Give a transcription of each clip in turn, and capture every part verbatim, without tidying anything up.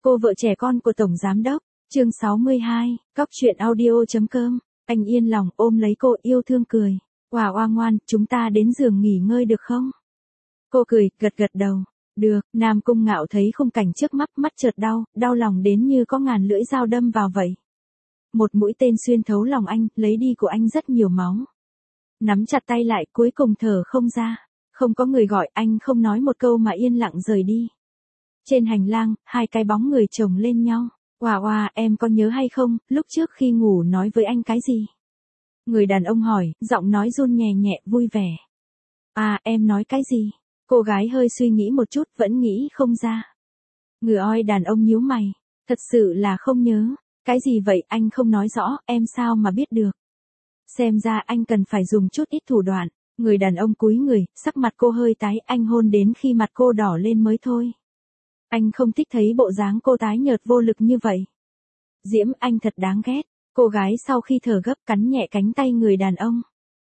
Cô vợ trẻ con của Tổng Giám Đốc, chương sáu mươi hai, cóc truyện audio.com, anh yên lòng ôm lấy cô yêu thương cười. Oà oa ngoan, chúng ta đến giường nghỉ ngơi được không? Cô cười, gật gật đầu. Được, Nam Cung Ngạo thấy khung cảnh trước mắt, mắt chợt đau, đau lòng đến như có ngàn lưỡi dao đâm vào vậy. Một mũi tên xuyên thấu lòng anh, lấy đi của anh rất nhiều máu. Nắm chặt tay lại, cuối cùng thở không ra. Không có người gọi, anh không nói một câu mà yên lặng rời đi. Trên hành lang, hai cái bóng người chồng lên nhau. Oà oà, em có nhớ hay không, lúc trước khi ngủ nói với anh cái gì? Người đàn ông hỏi, giọng nói run nhẹ nhẹ, vui vẻ. À, em nói cái gì? Cô gái hơi suy nghĩ một chút, vẫn nghĩ không ra. Người oi đàn ông nhíu mày. Thật sự là không nhớ. Cái gì vậy, anh không nói rõ, em sao mà biết được? Xem ra anh cần phải dùng chút ít thủ đoạn. Người đàn ông cúi người, sắc mặt cô hơi tái, anh hôn đến khi mặt cô đỏ lên mới thôi. Anh không thích thấy bộ dáng cô tái nhợt vô lực như vậy. Diễm, anh thật đáng ghét. Cô gái sau khi thở gấp cắn nhẹ cánh tay người đàn ông.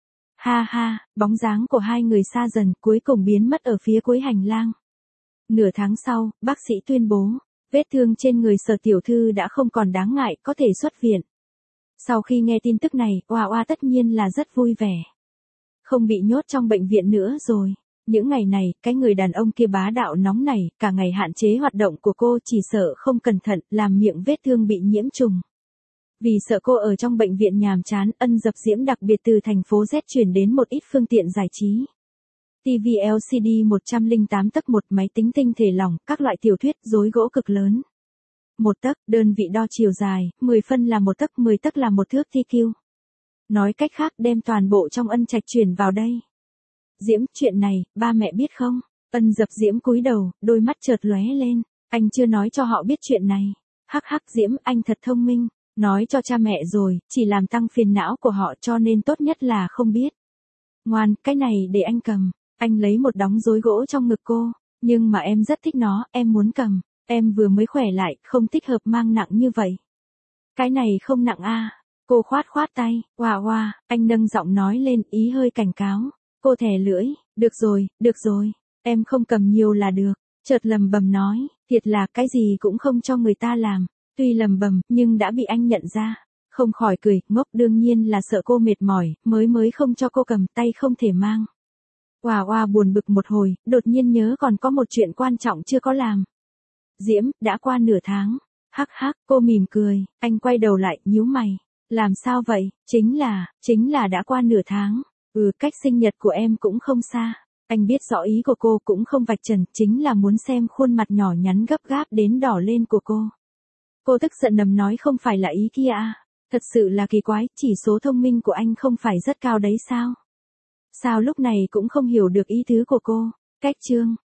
Ha ha, bóng dáng của hai người xa dần, cuối cùng biến mất ở phía cuối hành lang. Nửa tháng sau, bác sĩ tuyên bố, vết thương trên người Sở tiểu thư đã không còn đáng ngại, có thể xuất viện. Sau khi nghe tin tức này, Oa Oa tất nhiên là rất vui vẻ. Không bị nhốt trong bệnh viện nữa rồi. Những ngày này, cái người đàn ông kia bá đạo nóng này, cả ngày hạn chế hoạt động của cô, chỉ sợ không cẩn thận, làm miệng vết thương bị nhiễm trùng. Vì sợ cô ở trong bệnh viện nhàm chán, Ân Dập Diễm đặc biệt từ thành phố Z chuyển đến một ít phương tiện giải trí. ti vi lờ xê đê một trăm lẻ tám tấc một, máy tính tinh thể lỏng, các loại tiểu thuyết, rối gỗ cực lớn. Một tấc, đơn vị đo chiều dài, mười phân là một tấc, mười tấc là một thước ti kiu. Nói cách khác, đem toàn bộ trong Ân Trạch chuyển vào đây. Diễm, chuyện này, ba mẹ biết không? Ân Dập Diễm cúi đầu, đôi mắt chợt lóe lên. Anh chưa nói cho họ biết chuyện này. Hắc hắc Diễm, anh thật thông minh. Nói cho cha mẹ rồi, chỉ làm tăng phiền não của họ, cho nên tốt nhất là không biết. Ngoan, cái này để anh cầm. Anh lấy một đống rối gỗ trong ngực cô. Nhưng mà em rất thích nó, em muốn cầm. Em vừa mới khỏe lại, không thích hợp mang nặng như vậy. Cái này không nặng a. Cô khoát khoát tay. Oa oa, anh nâng giọng nói lên, ý hơi cảnh cáo. Cô thè lưỡi, được rồi, được rồi, em không cầm nhiều là được. Chợt lầm bầm nói, thiệt là cái gì cũng không cho người ta làm. Tuy lầm bầm, nhưng đã bị anh nhận ra. Không khỏi cười, ngốc, đương nhiên là sợ cô mệt mỏi, mới mới không cho cô cầm, tay không thể mang. Oà oà buồn bực một hồi, đột nhiên nhớ còn có một chuyện quan trọng chưa có làm. Diễm, đã qua nửa tháng. Hắc hắc, cô mỉm cười, anh quay đầu lại, nhíu mày. Làm sao vậy? Chính là, chính là đã qua nửa tháng. Ừ, cách sinh nhật của em cũng không xa. Anh biết rõ ý của cô, cũng không vạch trần, chính là muốn xem khuôn mặt nhỏ nhắn gấp gáp đến đỏ lên của cô. Cô tức giận nầm nói, không phải là ý kia à? Thật sự là kỳ quái, chỉ số thông minh của anh không phải rất cao đấy sao? Sao lúc này cũng không hiểu được ý tứ của cô? Cách chương